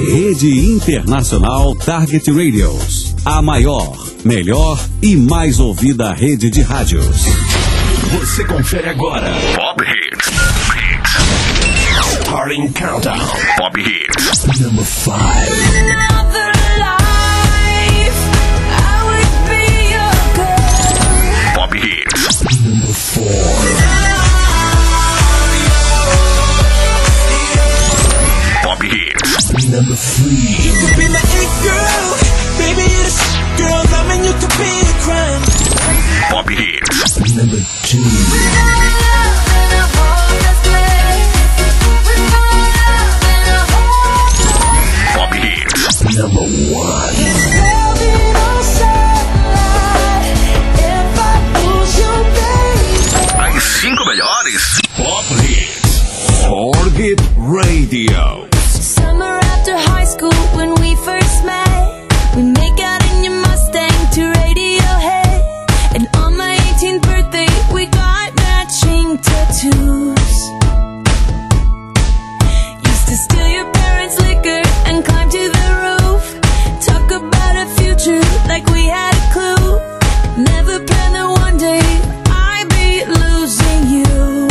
Rede Internacional Target Radios. A maior, melhor e mais ouvida rede de rádios. Você confere agora Pop Hits. Starting Countdown. Pop Hits. Number 5. Pop Hits. Number 4. Pop Hits. Number 3. You could be my it girl, baby you're the girl, loving you could be a crime. Pop Hits. Number 2. Pop Hits. Number 1. As 5 melhores Pop Hits. Target Radio. Summer after high school when we first met, we make out in your Mustang to Radiohead. And on my 18th birthday we got matching tattoos. Used to steal your parents' liquor and climb to the roof. Talk about a future like we had a clue. Never planned that one day I'd be losing you.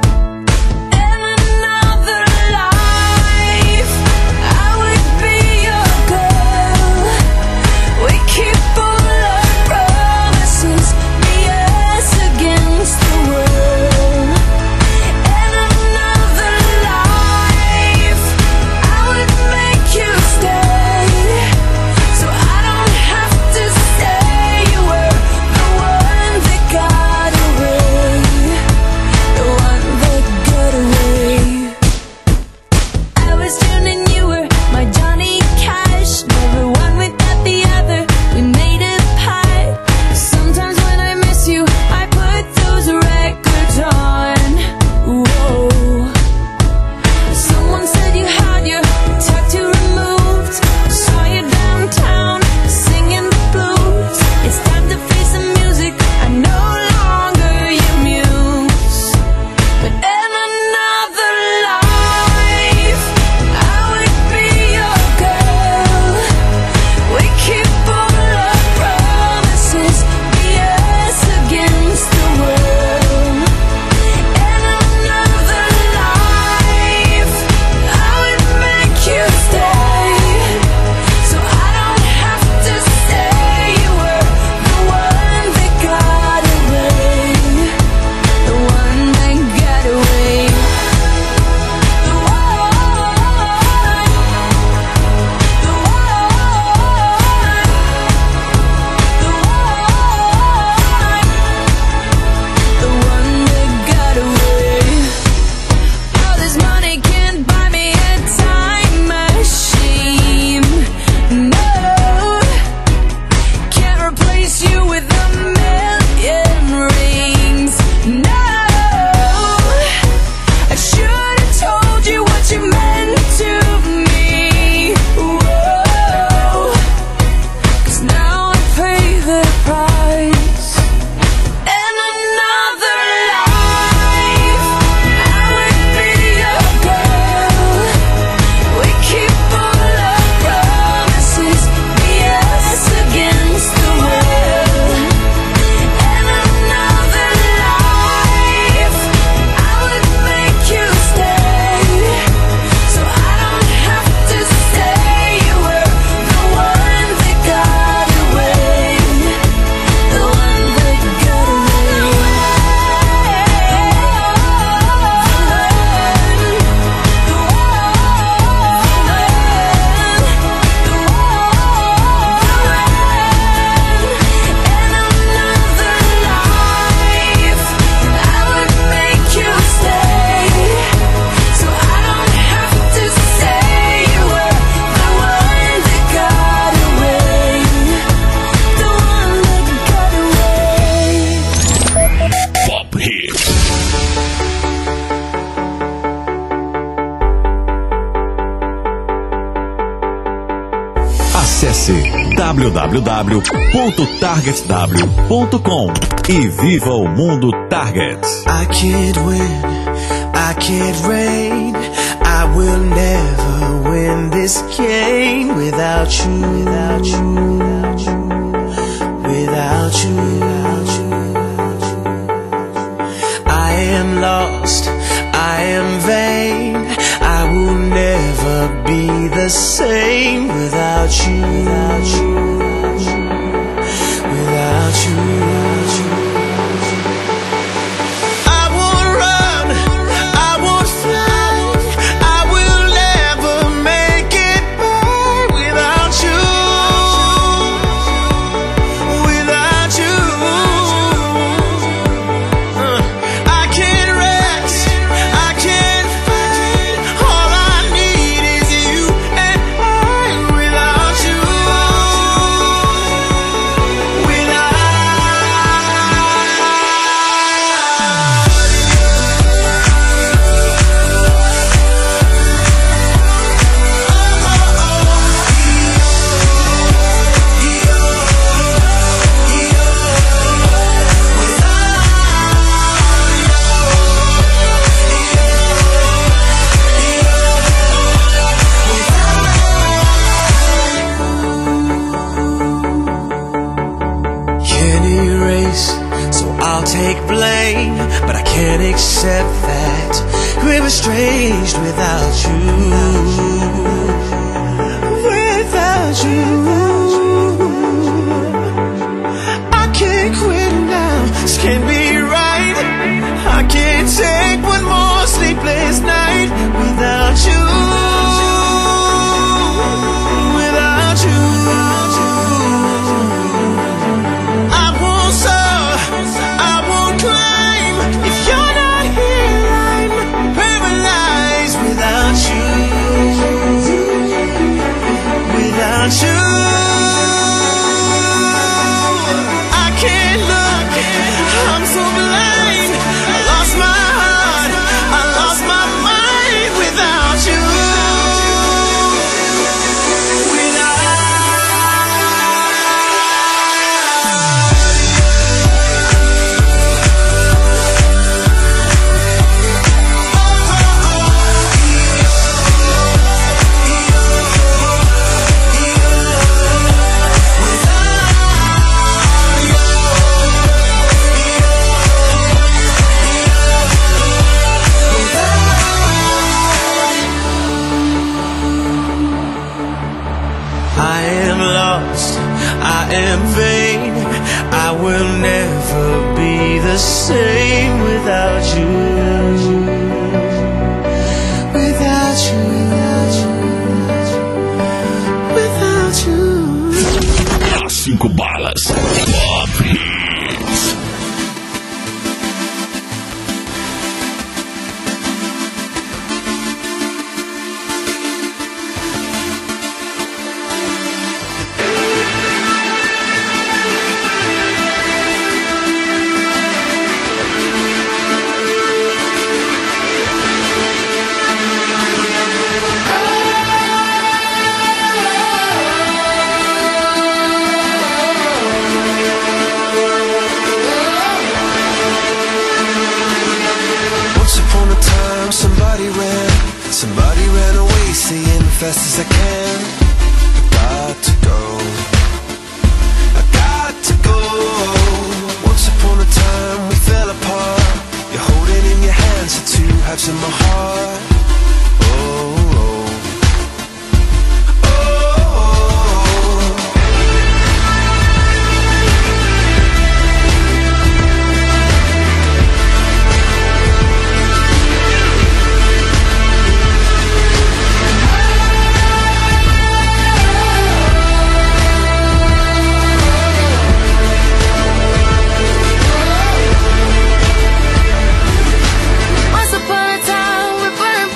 Acesse www.targetw.com e viva o mundo Target. I can't win, I can't reign, I will never win win this game without you, without you, without you, without you, without you. I am lost, I am vain, I will never be the same without you, without you, without you, without you. I won't run, I won't fly, I will never make it by without you, without you. I can't rest, I can't fight, all I need is you and I without you, can't erase, so I'll take blame, but I can't accept that we're estranged without you, without you. I can't quit now, this can't be right, I can't take one more sleepless night without you, without you. I won't soar, I won't climb, if you're not here I'm paralyzed without you, without you. I can't look, I'm so blind, I lost my heart, I lost my mind without you, I am lost, I am vain, I will never be the same without you, without you, without you, without you. As 5 balas. Pop Hits. Somebody ran away, saying fast as I can, I got to go, I got to go. Once upon a time we fell apart, you're holding in your hands the two halves of my heart. Oh, oh, Once upon a time we burned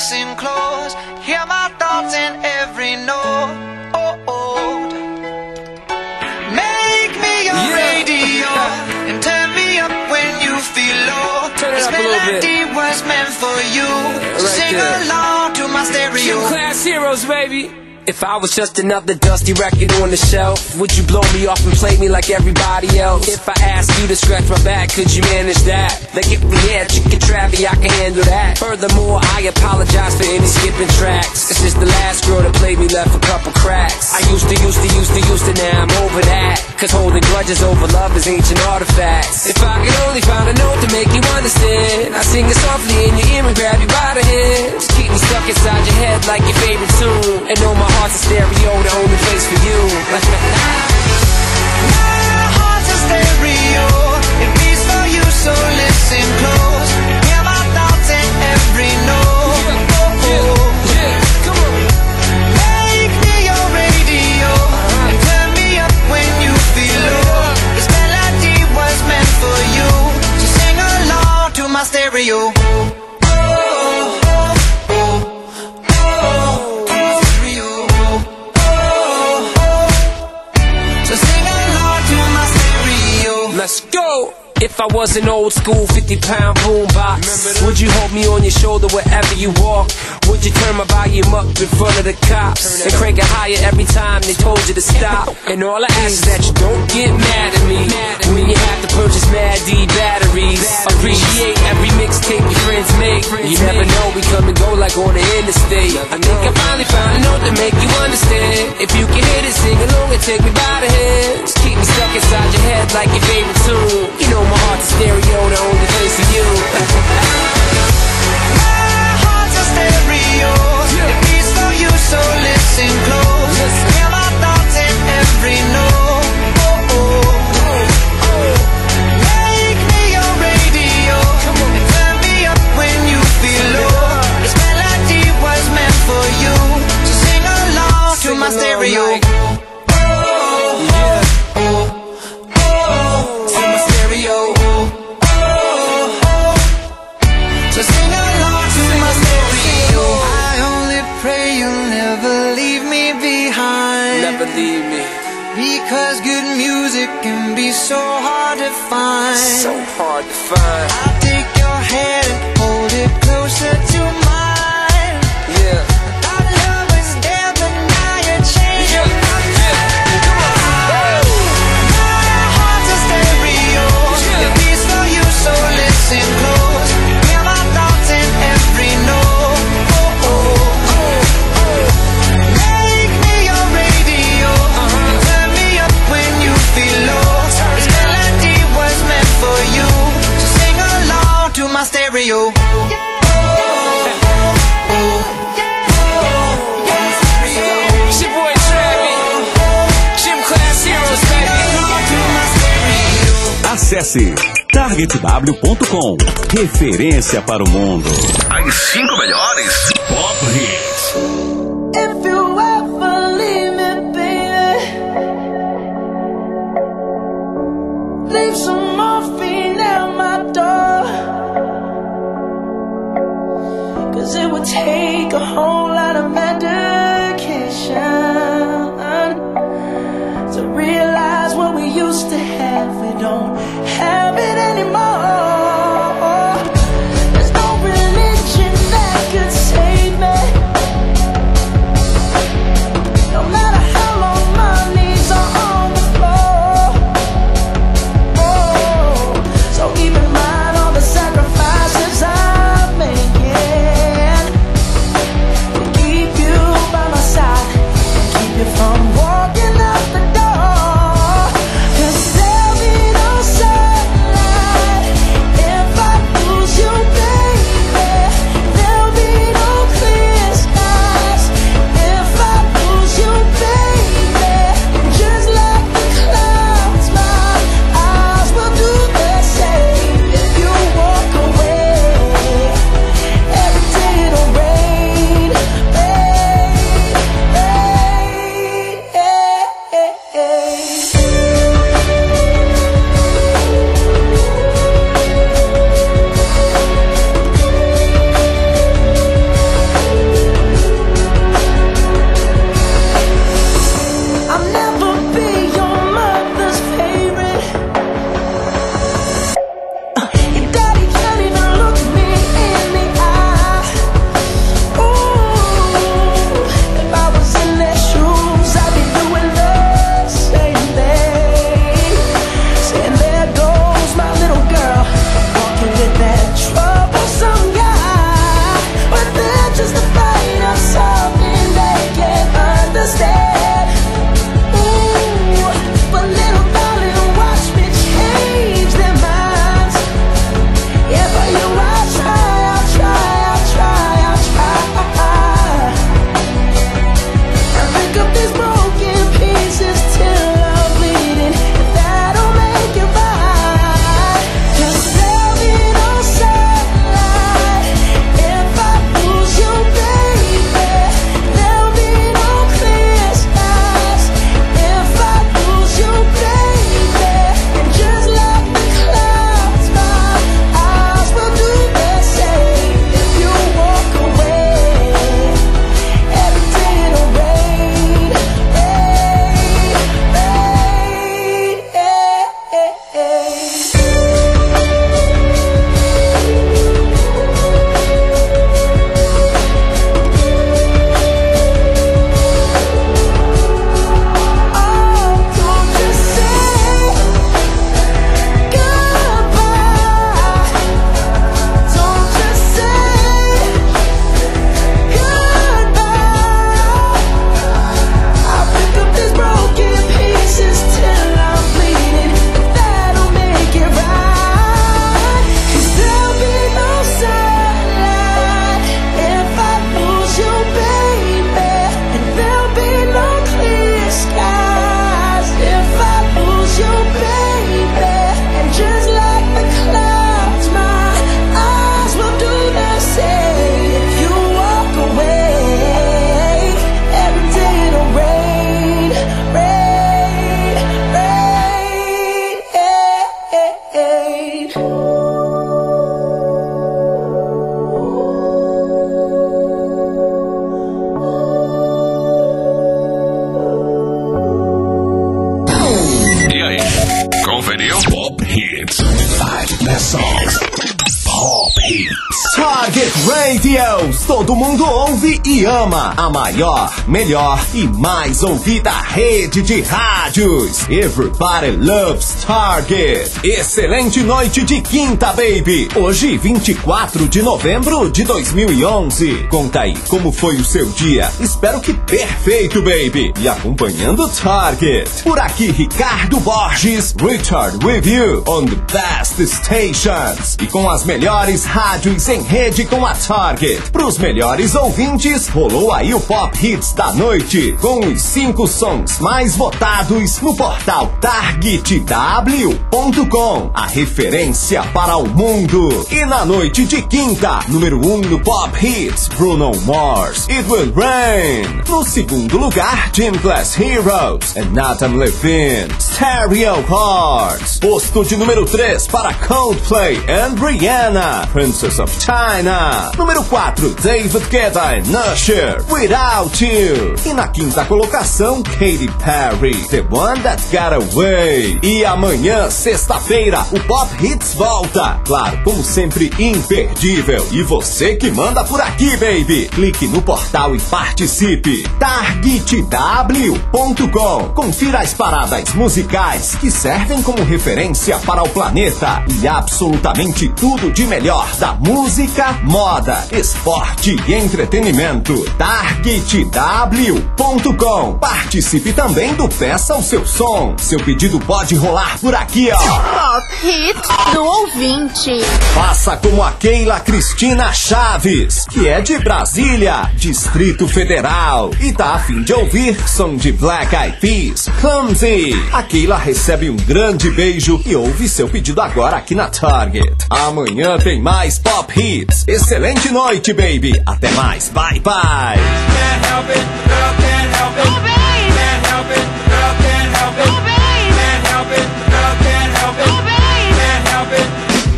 listen close. Hear my thoughts in every note. Make me your radio and turn me up when you feel low. This melody was meant for you. So sing along to my stereo. Gym Class Heroes, baby. If I was just another dusty record on the shelf, would you blow me off and play me like everybody else? If I asked you to scratch my back, could you manage that? Like if we had Chicken Travie, I can handle that. Furthermore, I apologize for any skipping tracks. It's just the last girl that played me left a couple cracks. I used to, now I'm over that. Cause holding grudges over love is ancient artifacts. If I could only find a note to make you understand, I sing it softly in your ear and grab you by the hand. Just keep me stuck inside your head like your favorite tune. And know my heart's a stereo, the only place for you. My heart's a stereo, it beats for you, so listen close. Hear my thoughts in every note. Come on. Make me your radio and turn me up when you feel low. This melody was meant for you, so sing along to my stereo. Let's go! If I was an old school 50-pound boombox, would you hold me on your shoulder wherever you walk? Would you turn my volume up in front of the cops and crank it higher every time they told you to stop? And all I ask is that you don't get mad at me when you have to purchase Mad D batteries. Appreciate every mixtape your friends make. You never know, we come and go like on the interstate. I think I finally found a note to make you understand. If you can hit it, sing along and take me by the hand. Just keep me stuck inside your head like your favorite tune. You know my heart's a stereo, the only place for you. My heart's a stereo, it beats for you, so listen close. Hear my thoughts in every note. Make me your radio and turn me up when you feel low. This melody was meant for you, so sing along to my stereo. So sing along to my stereo. I only pray you'll never leave me behind. Never leave me. Because good music can be so hard to find. So hard to find. I'll take your hand and hold it closer to mine. Yeah. Our love was there, but now you're changing my mind. My heart's a stereo, it beats for you, so listen close. Hear my thoughts in every note. Make me your radio and turn me up when you feel low. This melody was meant for you, so sing along to my stereo. It's your boy Travie. Gym Class Heroes, baby. Acesse targetw.com. Referência para o mundo. As 5 melhores Pop Hits. If you ever leave me, baby, leave some morphine at my door. 'Cause it would take a whole lot of medication to realize what we used to have. We don't have it anymore. There's no religion that could save me. No matter how long my knees are on the floor. Oh, so keep in mind all the sacrifices I'm making to keep you by my side, keep you from walking out the door. 'Cause there'll be no sunlight top video Pop Hits. 5 best songs. Pop Hits. Target Radios, todo mundo ouve e ama. A maior, melhor e mais ouvida rede de rádios. Everybody loves Target. Excelente noite de quinta, baby. Hoje, 24 de novembro de 2011. Conta aí como foi o seu dia. Espero que perfeito, baby. E acompanhando Target. Por aqui, Ricardo Borges. Richard with you on the best stations. E com as melhores rádios em rede com a Target. Pros melhores ouvintes, rolou aí o Pop Hits da noite, com os 5 sons mais votados no portal targetw.com, a referência para o mundo. E na noite de quinta, número 1 no Pop Hits, Bruno Mars, It Will Rain. No segundo lugar, Gym Class Heroes and Nathan Levine, Stereo Hearts. Posto de número 3 para Coldplay and Rihanna, Princess of China. Número 4, David Guetta and Usher, Without You. E na quinta colocação, Katy Perry, The One That Got Away. E amanhã, sexta-feira, o Pop Hits volta. Claro, como sempre, imperdível. E você que manda por aqui, baby. Clique no portal e participe. targetw.com. Confira as paradas musicais que servem como referência para o planeta. E absolutamente tudo de melhor da música, moda, esporte e entretenimento. targetw.com. Participe também do Peça o Seu Som. Seu pedido pode rolar por aqui, ó. Pop Hits do ouvinte. Faça como a Keila Cristina Chaves, que é de Brasília, Distrito Federal, e tá a fim de ouvir som de Black Eyed Peas, Clumsy. A Keila recebe um grande beijo e ouve seu pedido agora aqui na Target. Amanhã tem mais Pop Hits. Excelente noite, baby. Até mais. Bye, bye. Can't help it, girl, can't help it. Oh, baby. Can't help it, girl, can't help it. Oh, baby. Can't help it, girl, can't help it. Oh, baby. Can't help it.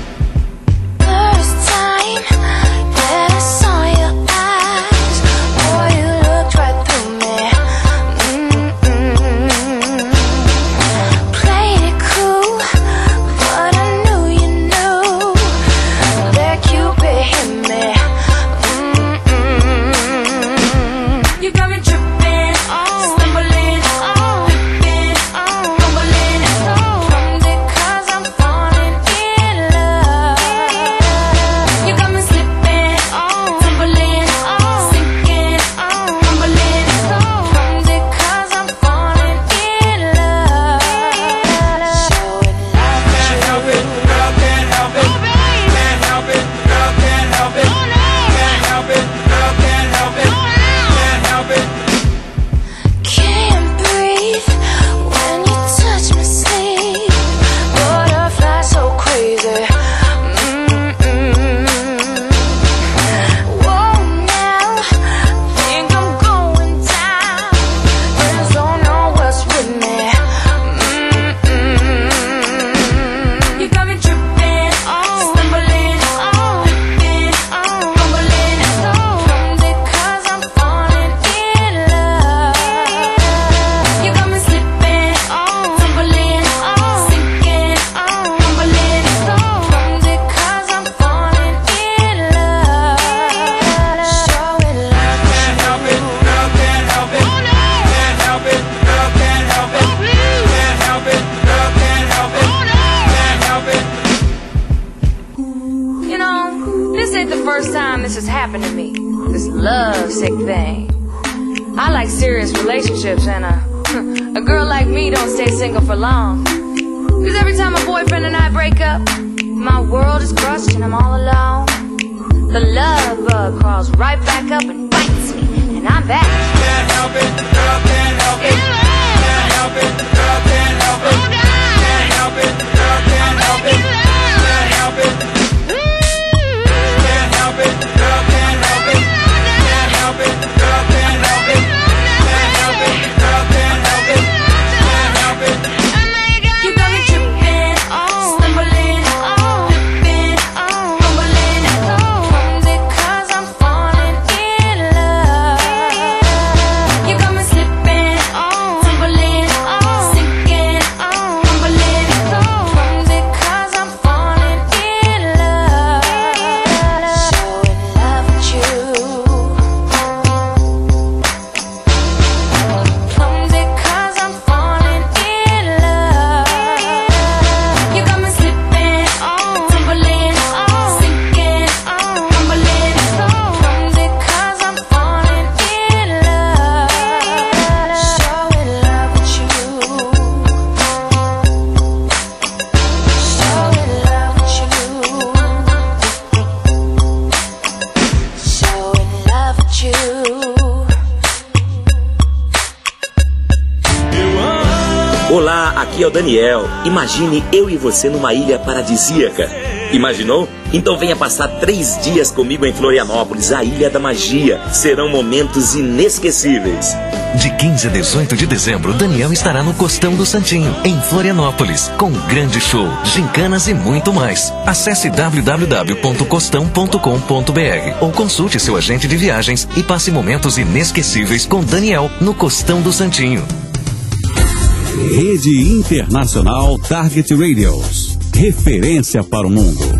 First time that I saw your eyes, boy, you looked right through me. Played it cool, but I knew you knew that Cupid hit me. You got me tripping, stumbling, whipping, fumbling. From it 'cause I'm falling in love. You got me slipping, tumbling, sinking, fumbling. From it 'cause I'm falling in love. Showing love. Can't help it, girl, can't help it. Can't help it, girl, can't help it. Can't help it, girl, can't help it. Can't help it. Can't breathe when you touch my sleeve. Butterfly so crazy. Whoa, now think I'm going down. Friends don't know what's with me. You got me tripping, stumbling, whipping, fumbling. From it 'cause I'm falling in love. You got me slipping, tumbling, sinking, fumbling. From it 'cause I'm falling in love. Showing love. Can't help it, girl, can't help it. Can't help it, girl, can't help it. Can't help it, girl, can't help it. Can't help it. You know, this ain't the first time this has happened to me. This love sick thing. I like serious relationships, and a girl like me don't stay single for long. Cause every time my boyfriend and I break up, my world is crushed and I'm all alone. The love bug crawls right back up and bites me, and I'm back. Can't help it, girl, can't help it. Can't help it, girl, can't help it. Can't help it, girl, can't help it. Can't help it. Can't help it, girl, can't help it. Can't help it, girl, can't help it. Can't help it, girl, can't help it. Can't help it. You got me tripping, stumbling, whipping, fumbling. From it 'cause I'm falling in love. You got me slipping, tumbling, Olá, aqui é o Daniel. Imagine eu e você numa ilha paradisíaca. Imaginou? Então venha passar 3 dias comigo em Florianópolis, a Ilha da Magia. Serão momentos inesquecíveis. De 15 a 18 de dezembro, Daniel estará no Costão do Santinho, em Florianópolis, com grande show, gincanas e muito mais. Acesse www.costão.com.br ou consulte seu agente de viagens e passe momentos inesquecíveis com Daniel no Costão do Santinho. Rede Internacional Target Radios. Referência para o mundo.